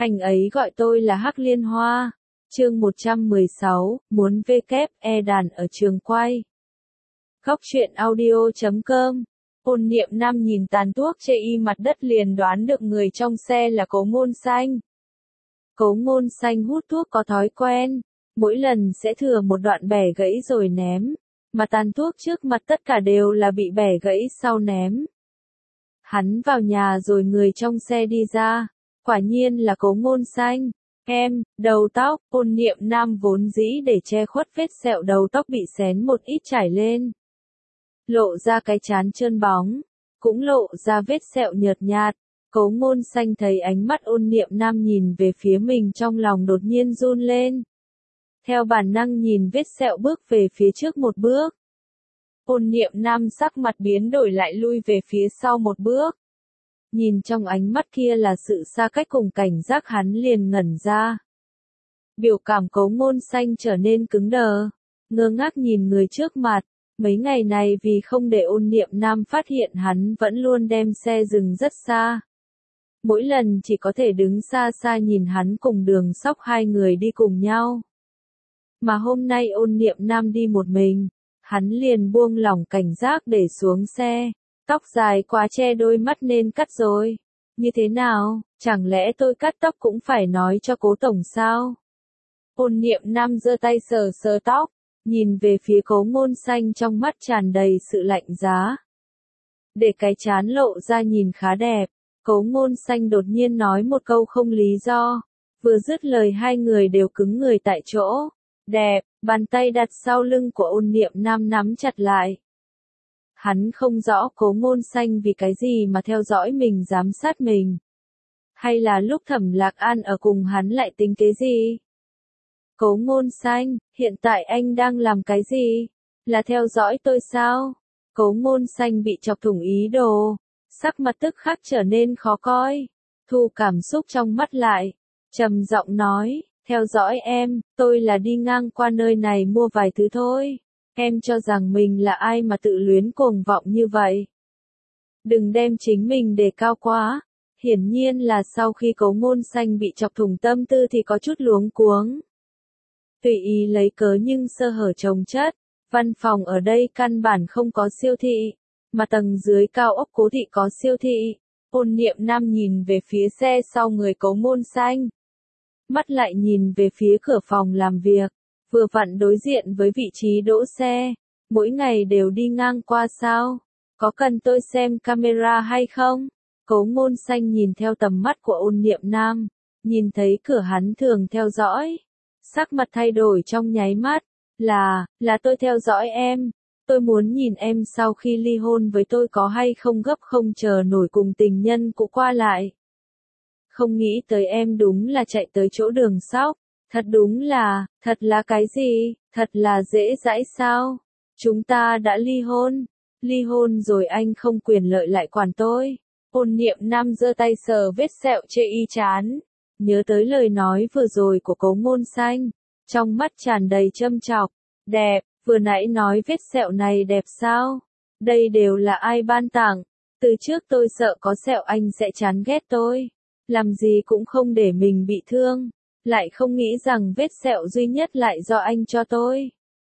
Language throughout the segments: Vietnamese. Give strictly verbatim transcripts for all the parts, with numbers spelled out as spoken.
Anh ấy gọi tôi là Hắc Liên Hoa. Chương một trăm mười sáu, muốn vê kép e đàn ở trường quay. Góc truyện audio chấm com. Ôn Niệm Nam nhìn tàn thuốc chê y mặt đất liền đoán được người trong xe là Cố Ngôn Xanh. Cố Ngôn Xanh hút thuốc có thói quen, mỗi lần sẽ thừa một đoạn bẻ gãy rồi ném, mà tàn thuốc trước mặt tất cả đều là bị bẻ gãy sau ném. Hắn vào nhà rồi người trong xe đi ra, quả nhiên là Cố Ngôn Xanh. Em, đầu tóc, Ôn Niệm Nam vốn dĩ để che khuất vết sẹo đầu tóc bị xén một ít trải lên. Lộ ra cái trán trơn bóng, cũng lộ ra vết sẹo nhợt nhạt. Cố Ngôn Xanh thấy ánh mắt Ôn Niệm Nam nhìn về phía mình trong lòng đột nhiên run lên. Theo bản năng nhìn vết sẹo bước về phía trước một bước. Ôn Niệm Nam sắc mặt biến đổi lại lui về phía sau một bước. Nhìn trong ánh mắt kia là sự xa cách cùng cảnh giác, hắn liền ngẩn ra. Biểu cảm Cố Ngôn Xanh trở nên cứng đờ, ngơ ngác nhìn người trước mặt. Mấy ngày này vì không để Ôn Niệm Nam phát hiện hắn vẫn luôn đem xe dừng rất xa. Mỗi lần chỉ có thể đứng xa xa nhìn hắn cùng Đường Sóc hai người đi cùng nhau. Mà hôm nay Ôn Niệm Nam đi một mình, hắn liền buông lỏng cảnh giác để xuống xe. Tóc dài quá che đôi mắt nên cắt rồi. Như thế nào, chẳng lẽ tôi cắt tóc cũng phải nói cho Cố tổng sao? Ôn Niệm Nam giơ tay sờ sờ tóc, nhìn về phía Cố Ngôn Xanh trong mắt tràn đầy sự lạnh giá. Để cái trán lộ ra nhìn khá đẹp, Cố Ngôn Xanh đột nhiên nói một câu không lý do. Vừa dứt lời hai người đều cứng người tại chỗ. Đẹp, bàn tay đặt sau lưng của Ôn Niệm Nam nắm chặt lại. Hắn không rõ Cố Ngôn Xanh vì cái gì mà theo dõi mình, giám sát mình. Hay là lúc Thẩm Lạc An ở cùng hắn lại tính kế gì? Cố Ngôn Xanh, hiện tại anh đang làm cái gì? Là theo dõi tôi sao? Cố Ngôn Xanh bị chọc thủng ý đồ, sắc mặt tức khắc trở nên khó coi, thu cảm xúc trong mắt lại, trầm giọng nói, theo dõi em, tôi là đi ngang qua nơi này mua vài thứ thôi. Em cho rằng mình là ai mà tự luyến cuồng vọng như vậy? Đừng đem chính mình đề cao quá. Hiển nhiên là sau khi Cố Ngôn Xanh bị chọc thủng tâm tư thì có chút luống cuống. Tùy ý lấy cớ nhưng sơ hở chồng chất. Văn phòng ở đây căn bản không có siêu thị, mà tầng dưới cao ốc Cố thị có siêu thị. Ôn Niệm Nam nhìn về phía xe sau người Cố Ngôn Xanh. Mắt lại nhìn về phía cửa phòng làm việc. Vừa vặn đối diện với vị trí đỗ xe, mỗi ngày đều đi ngang qua sao? Có cần tôi xem camera hay không? Cố Ngôn Xanh nhìn theo tầm mắt của Ôn Niệm Nam, nhìn thấy cửa hắn thường theo dõi, sắc mặt thay đổi trong nháy mắt, là, là tôi theo dõi em, tôi muốn nhìn em sau khi ly hôn với tôi có hay không gấp không chờ nổi cùng tình nhân cũ qua lại. Không nghĩ tới em đúng là chạy tới chỗ Đường Sóc. Thật đúng là, thật là cái gì, thật là dễ dãi sao? Chúng ta đã ly hôn, ly hôn rồi anh không quyền lợi lại quản tôi. Ôn Niệm Nam giơ tay sờ vết sẹo chê y chán, nhớ tới lời nói vừa rồi của Cố Ngôn Xanh, trong mắt tràn đầy châm chọc. Đẹp, vừa nãy nói vết sẹo này đẹp sao? Đây đều là ai ban tặng? Từ trước tôi sợ có sẹo anh sẽ chán ghét tôi, làm gì cũng không để mình bị thương. Lại không nghĩ rằng vết sẹo duy nhất lại do anh cho tôi.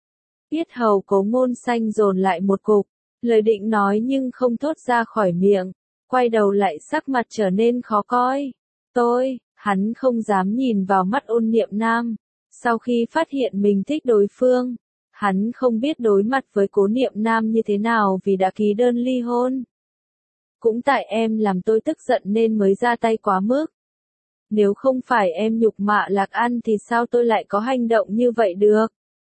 Yết hầu Cố Ngôn Xanh dồn lại một cục, lời định nói nhưng không thốt ra khỏi miệng, quay đầu lại sắc mặt trở nên khó coi. Tôi, hắn không dám nhìn vào mắt Ôn Niệm Nam, sau khi phát hiện mình thích đối phương, hắn không biết đối mặt với Cố Niệm Nam như thế nào vì đã ký đơn ly hôn. Cũng tại em làm tôi tức giận nên mới ra tay quá mức. Nếu không phải em nhục mạ Lạc An thì sao tôi lại có hành động như vậy được?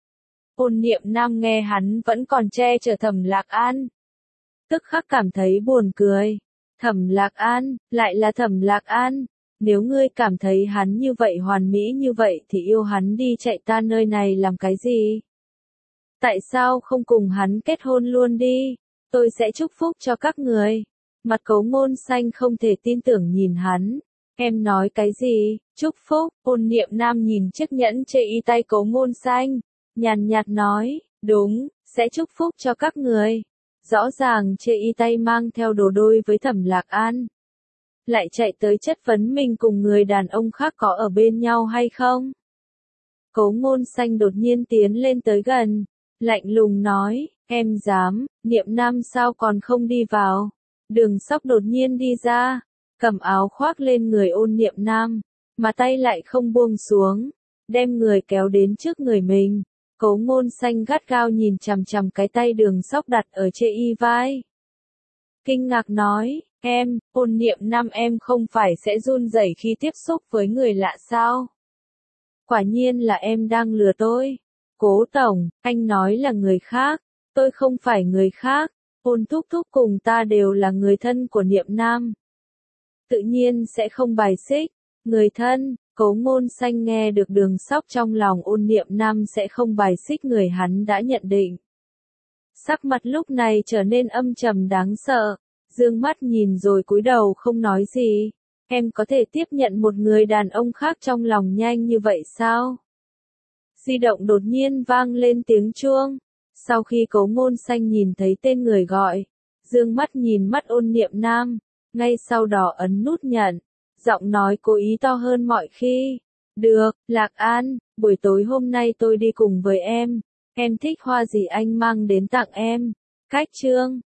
Ôn Niệm Nam nghe hắn vẫn còn che chở Thẩm Lạc An, tức khắc cảm thấy buồn cười. Thẩm Lạc An, lại là Thẩm Lạc An, nếu ngươi cảm thấy hắn như vậy hoàn mỹ như vậy thì yêu hắn đi, chạy ta nơi này làm cái gì? Tại sao không cùng hắn kết hôn luôn đi? Tôi sẽ chúc phúc cho các người. Mặt Cố Ngôn Xanh không thể tin tưởng nhìn hắn. Em nói cái gì? Chúc phúc? Ôn Niệm Nam nhìn chiếc nhẫn chê y tay Cố Ngôn Xanh, nhàn nhạt nói, đúng, sẽ chúc phúc cho các người. Rõ ràng chê y tay mang theo đồ đôi với Thẩm Lạc An. lại chạy tới chất vấn mình cùng người đàn ông khác có ở bên nhau hay không. Cố Ngôn Xanh đột nhiên tiến lên tới gần, lạnh lùng nói, em dám, Niệm Nam sao còn không đi vào. Đường Sóc đột nhiên đi ra, cầm áo khoác lên người Ôn Niệm Nam, mà tay lại không buông xuống, đem người kéo đến trước người mình. Cố Ngôn Xanh gắt gao nhìn chằm chằm cái tay Đường Sóc đặt ở trên y vai. Kinh ngạc nói, em, Ôn Niệm Nam em không phải sẽ run rẩy khi tiếp xúc với người lạ sao? Quả nhiên là em đang lừa tôi. Cố tổng, anh nói là người khác, tôi không phải người khác, Ôn thúc thúc cùng ta đều là người thân của Niệm Nam. Tự nhiên sẽ không bài xích, người thân. Cố Ngôn Xanh nghe được Đường Sóc trong lòng Ôn Niệm Nam sẽ không bài xích người hắn đã nhận định. Sắc mặt lúc này trở nên âm trầm đáng sợ, dương mắt nhìn rồi cúi đầu không nói gì. Em có thể tiếp nhận một người đàn ông khác trong lòng nhanh như vậy sao? Di động đột nhiên vang lên tiếng chuông. Sau khi Cố Ngôn Xanh nhìn thấy tên người gọi, dương mắt nhìn mắt Ôn Niệm Nam, ngay sau đó ấn nút nhận, giọng nói cố ý to hơn mọi khi. Được, Lạc An, buổi tối hôm nay tôi đi cùng với em, em thích hoa gì anh mang đến tặng em. Cách chương